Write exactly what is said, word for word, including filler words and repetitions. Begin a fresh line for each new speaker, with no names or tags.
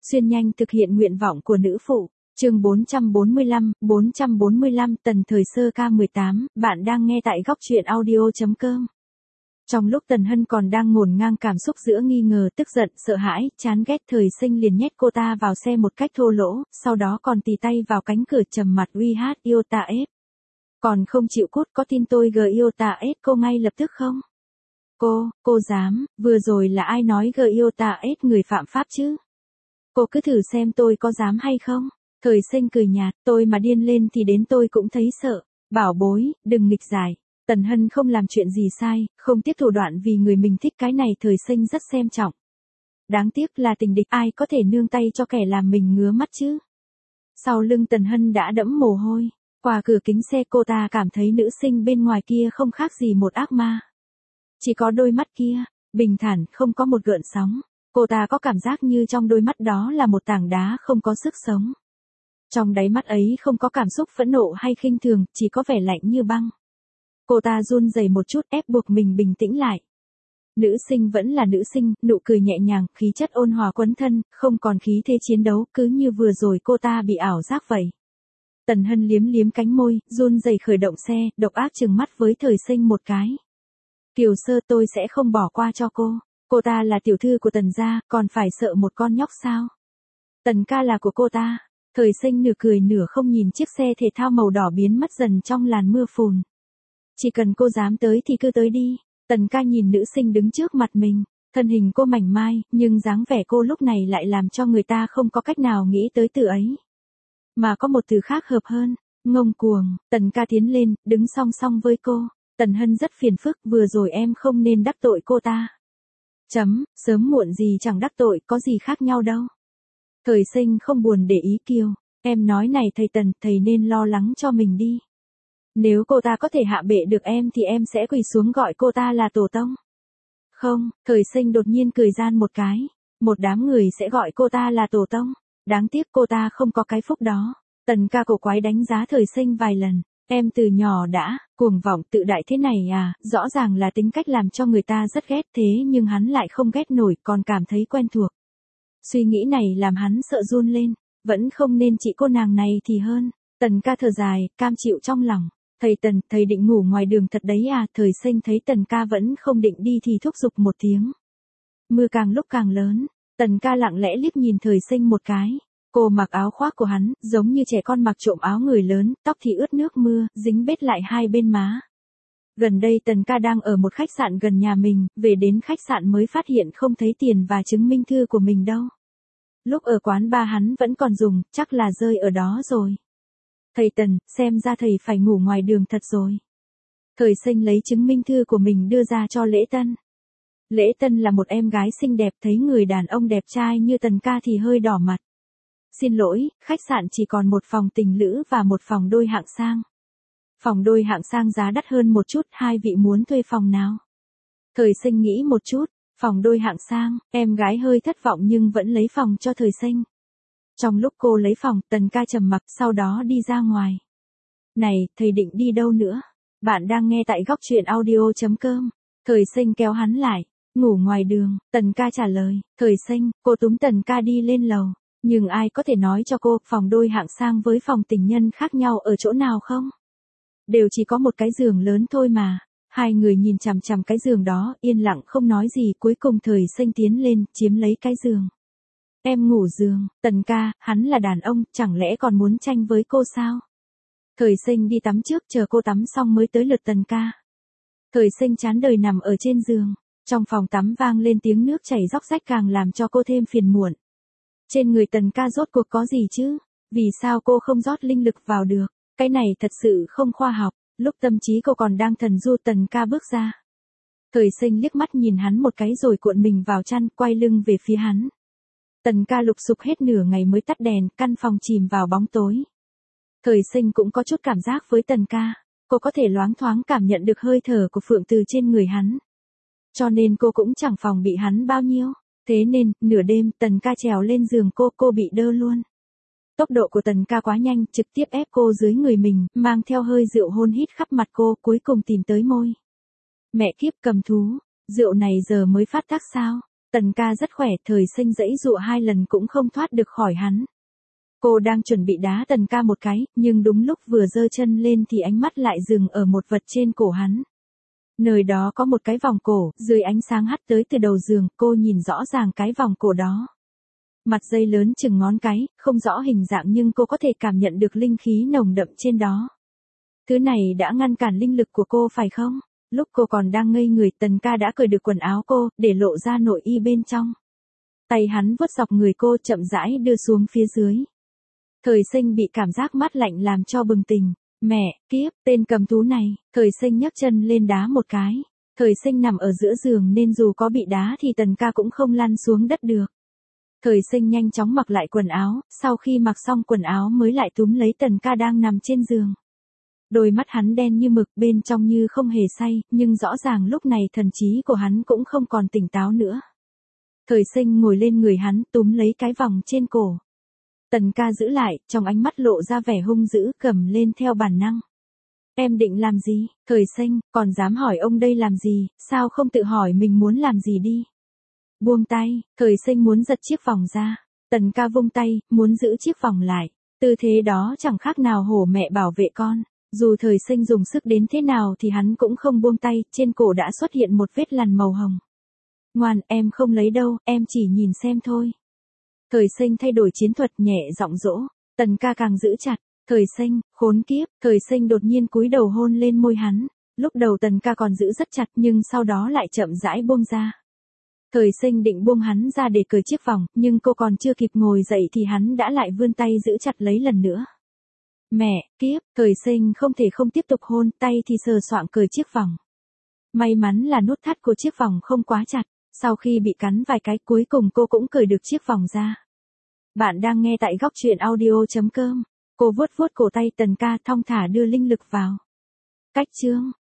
Xuyên nhanh thực hiện nguyện vọng của nữ phụ. Chương bốn trăm bốn mươi lăm, bốn trăm bốn mươi lăm Tần thời sơ ca mười tám, bạn đang nghe tại góc truyện audio.com. Trong lúc Tần Hân còn đang ngổn ngang cảm xúc giữa nghi ngờ, tức giận, sợ hãi, chán ghét, Thời Sinh liền nhét cô ta vào xe một cách thô lỗ, sau đó còn tì tay vào cánh cửa trầm mặt uy hát yêu ta ép. Còn không chịu cút, có tin tôi gờ yêu ta ép cô ngay lập tức không? Cô, cô dám, vừa rồi là ai nói gờ yêu ta ép người phạm pháp chứ? Cô cứ thử xem tôi có dám hay không? Thời Sinh cười nhạt, tôi mà điên lên thì đến tôi cũng thấy sợ. Bảo bối, đừng nghịch giải. Tần Hân không làm chuyện gì sai, không tiếc thủ đoạn vì người mình thích, cái này Thời Sinh rất xem trọng. Đáng tiếc là tình địch, ai có thể nương tay cho kẻ làm mình ngứa mắt chứ? Sau lưng Tần Hân đã đẫm mồ hôi, qua cửa kính xe cô ta cảm thấy nữ sinh bên ngoài kia không khác gì một ác ma. Chỉ có đôi mắt kia, bình thản, không có một gợn sóng. Cô ta có cảm giác như trong đôi mắt đó là một tảng đá không có sức sống. Trong đáy mắt ấy không có cảm xúc phẫn nộ hay khinh thường, chỉ có vẻ lạnh như băng. Cô ta run rẩy một chút, ép buộc mình bình tĩnh lại. Nữ sinh vẫn là nữ sinh, nụ cười nhẹ nhàng, khí chất ôn hòa quấn thân, không còn khí thế chiến đấu, cứ như vừa rồi cô ta bị ảo giác vậy. Tần Hân liếm liếm cánh môi, run rẩy khởi động xe, độc ác trừng mắt với Thời Sinh một cái. Kiều Sơ, tôi sẽ không bỏ qua cho cô. Cô ta là tiểu thư của Tần gia, còn phải sợ một con nhóc sao? Tần ca là của cô ta. Thời Sinh nửa cười nửa không nhìn chiếc xe thể thao màu đỏ biến mất dần trong làn mưa phùn. Chỉ cần cô dám tới thì cứ tới đi. Tần ca nhìn nữ sinh đứng trước mặt mình, thân hình cô mảnh mai, nhưng dáng vẻ cô lúc này lại làm cho người ta không có cách nào nghĩ tới từ ấy. Mà có một từ khác hợp hơn, ngông cuồng. Tần ca tiến lên, đứng song song với cô. Tần Hân rất phiền phức, vừa rồi em không nên đắc tội cô ta. Chấm, sớm muộn gì chẳng đắc tội, có gì khác nhau đâu. Thời Sinh không buồn để ý Kiều, em nói này thầy Tần, thầy nên lo lắng cho mình đi. Nếu cô ta có thể hạ bệ được em thì em sẽ quỳ xuống gọi cô ta là tổ tông. Không, Thời Sinh đột nhiên cười gian một cái, một đám người sẽ gọi cô ta là tổ tông. Đáng tiếc cô ta không có cái phúc đó. Tần ca cổ quái đánh giá Thời Sinh vài lần. Em từ nhỏ đã, cuồng vọng tự đại thế này à, rõ ràng là tính cách làm cho người ta rất ghét, thế nhưng hắn lại không ghét nổi, còn cảm thấy quen thuộc. Suy nghĩ này làm hắn sợ run lên, vẫn không nên chị cô nàng này thì hơn. Tần ca thở dài, cam chịu trong lòng. Thầy Tần, thầy định ngủ ngoài đường thật đấy à? Thời Sinh thấy Tần ca vẫn không định đi thì thúc giục một tiếng. Mưa càng lúc càng lớn, Tần ca lặng lẽ liếc nhìn Thời Sinh một cái. Cô mặc áo khoác của hắn, giống như trẻ con mặc trộm áo người lớn, tóc thì ướt nước mưa, dính bết lại hai bên má. Gần đây Tần ca đang ở một khách sạn gần nhà mình, về đến khách sạn mới phát hiện không thấy tiền và chứng minh thư của mình đâu. Lúc ở quán bar hắn vẫn còn dùng, chắc là rơi ở đó rồi. Thầy Tần, xem ra thầy phải ngủ ngoài đường thật rồi. Thời Sinh lấy chứng minh thư của mình đưa ra cho Lễ Tân. Lễ Tân là một em gái xinh đẹp, thấy người đàn ông đẹp trai như Tần ca thì hơi đỏ mặt. Xin lỗi, khách sạn chỉ còn một phòng tình lữ và một phòng đôi hạng sang. Phòng đôi hạng sang giá đắt hơn một chút, hai vị muốn thuê phòng nào? Thời Sinh nghĩ một chút, phòng đôi hạng sang, em gái hơi thất vọng nhưng vẫn lấy phòng cho Thời Sinh. Trong lúc cô lấy phòng, Tần ca trầm mặc, sau đó đi ra ngoài. Này, thầy định đi đâu nữa? Bạn đang nghe tại góc truyện audio.com. Thời Sinh kéo hắn lại. Ngủ ngoài đường, Tần ca trả lời. Thời Sinh, cô túm Tần ca đi lên lầu. Nhưng ai có thể nói cho cô, phòng đôi hạng sang với phòng tình nhân khác nhau ở chỗ nào không? Đều chỉ có một cái giường lớn thôi mà. Hai người nhìn chằm chằm cái giường đó, yên lặng không nói gì, cuối cùng Thời Sinh tiến lên, chiếm lấy cái giường. Em ngủ giường, Tần ca, hắn là đàn ông, chẳng lẽ còn muốn tranh với cô sao? Thời Sinh đi tắm trước, chờ cô tắm xong mới tới lượt Tần ca. Thời Sinh chán đời nằm ở trên giường, trong phòng tắm vang lên tiếng nước chảy róc rách càng làm cho cô thêm phiền muộn. Trên người Tần ca rốt cuộc có gì chứ? Vì sao cô không rót linh lực vào được? Cái này thật sự không khoa học. Lúc tâm trí cô còn đang thần du, Tần ca bước ra. Thời Sinh liếc mắt nhìn hắn một cái rồi cuộn mình vào chăn, quay lưng về phía hắn. Tần ca lục sục hết nửa ngày mới tắt đèn, căn phòng chìm vào bóng tối. Thời Sinh cũng có chút cảm giác với Tần ca. Cô có thể loáng thoáng cảm nhận được hơi thở của Phượng từ trên người hắn. Cho nên cô cũng chẳng phòng bị hắn bao nhiêu. Thế nên, nửa đêm, Tần ca trèo lên giường cô, cô bị đơ luôn. Tốc độ của Tần ca quá nhanh, trực tiếp ép cô dưới người mình, mang theo hơi rượu hôn hít khắp mặt cô, cuối cùng tìm tới môi. Mẹ kiếp cầm thú, rượu này giờ mới phát tác sao? Tần ca rất khỏe, thời sinh giãy giụa hai lần cũng không thoát được khỏi hắn. Cô đang chuẩn bị đá tần ca một cái, nhưng đúng lúc vừa giơ chân lên thì ánh mắt lại dừng ở một vật trên cổ hắn. Nơi đó có một cái vòng cổ, dưới ánh sáng hắt tới từ đầu giường, cô nhìn rõ ràng cái vòng cổ đó. Mặt dây lớn chừng ngón cái, không rõ hình dạng nhưng cô có thể cảm nhận được linh khí nồng đậm trên đó. Thứ này đã ngăn cản linh lực của cô phải không? Lúc cô còn đang ngây người, Tần ca đã cởi được quần áo cô, để lộ ra nội y bên trong. Tay hắn vuốt dọc người cô chậm rãi đưa xuống phía dưới. Thời sinh bị cảm giác mát lạnh làm cho bừng tỉnh. Mẹ, kiếp, tên cầm thú này, thời sinh nhấc chân lên đá một cái. Thời sinh nằm ở giữa giường nên dù có bị đá thì Tần ca cũng không lăn xuống đất được. Thời sinh nhanh chóng mặc lại quần áo, sau khi mặc xong quần áo mới lại túm lấy Tần ca đang nằm trên giường. Đôi mắt hắn đen như mực, bên trong như không hề say, nhưng rõ ràng lúc này thần trí của hắn cũng không còn tỉnh táo nữa. Thời sinh ngồi lên người hắn, túm lấy cái vòng trên cổ. Tần ca giữ lại, trong ánh mắt lộ ra vẻ hung dữ, cầm lên theo bản năng. Em định làm gì? Thời sinh, còn dám hỏi ông đây làm gì, sao không tự hỏi mình muốn làm gì đi? Buông tay, thời sinh muốn giật chiếc vòng ra. Tần ca vung tay, muốn giữ chiếc vòng lại. Tư thế đó chẳng khác nào hổ mẹ bảo vệ con. Dù thời sinh dùng sức đến thế nào thì hắn cũng không buông tay, trên cổ đã xuất hiện một vết lằn màu hồng. Ngoan, em không lấy đâu, em chỉ nhìn xem thôi. Thời sinh thay đổi chiến thuật, nhẹ giọng dỗ. Tần ca càng giữ chặt. Thời sinh, khốn kiếp, thời sinh đột nhiên cúi đầu hôn lên môi hắn. Lúc đầu tần ca còn giữ rất chặt nhưng sau đó lại chậm rãi buông ra. Thời sinh định buông hắn ra để cởi chiếc vòng, nhưng cô còn chưa kịp ngồi dậy thì hắn đã lại vươn tay giữ chặt lấy lần nữa. Mẹ, kiếp, thời sinh không thể không tiếp tục hôn, tay thì sờ soạng cởi chiếc vòng. May mắn là nút thắt của chiếc vòng không quá chặt, sau khi bị cắn vài cái cuối cùng cô cũng cởi được chiếc vòng ra. Bạn đang nghe tại góc truyện audio chấm com. Cô vuốt vuốt cổ tay Tần ca thong thả đưa linh lực vào. Cách chương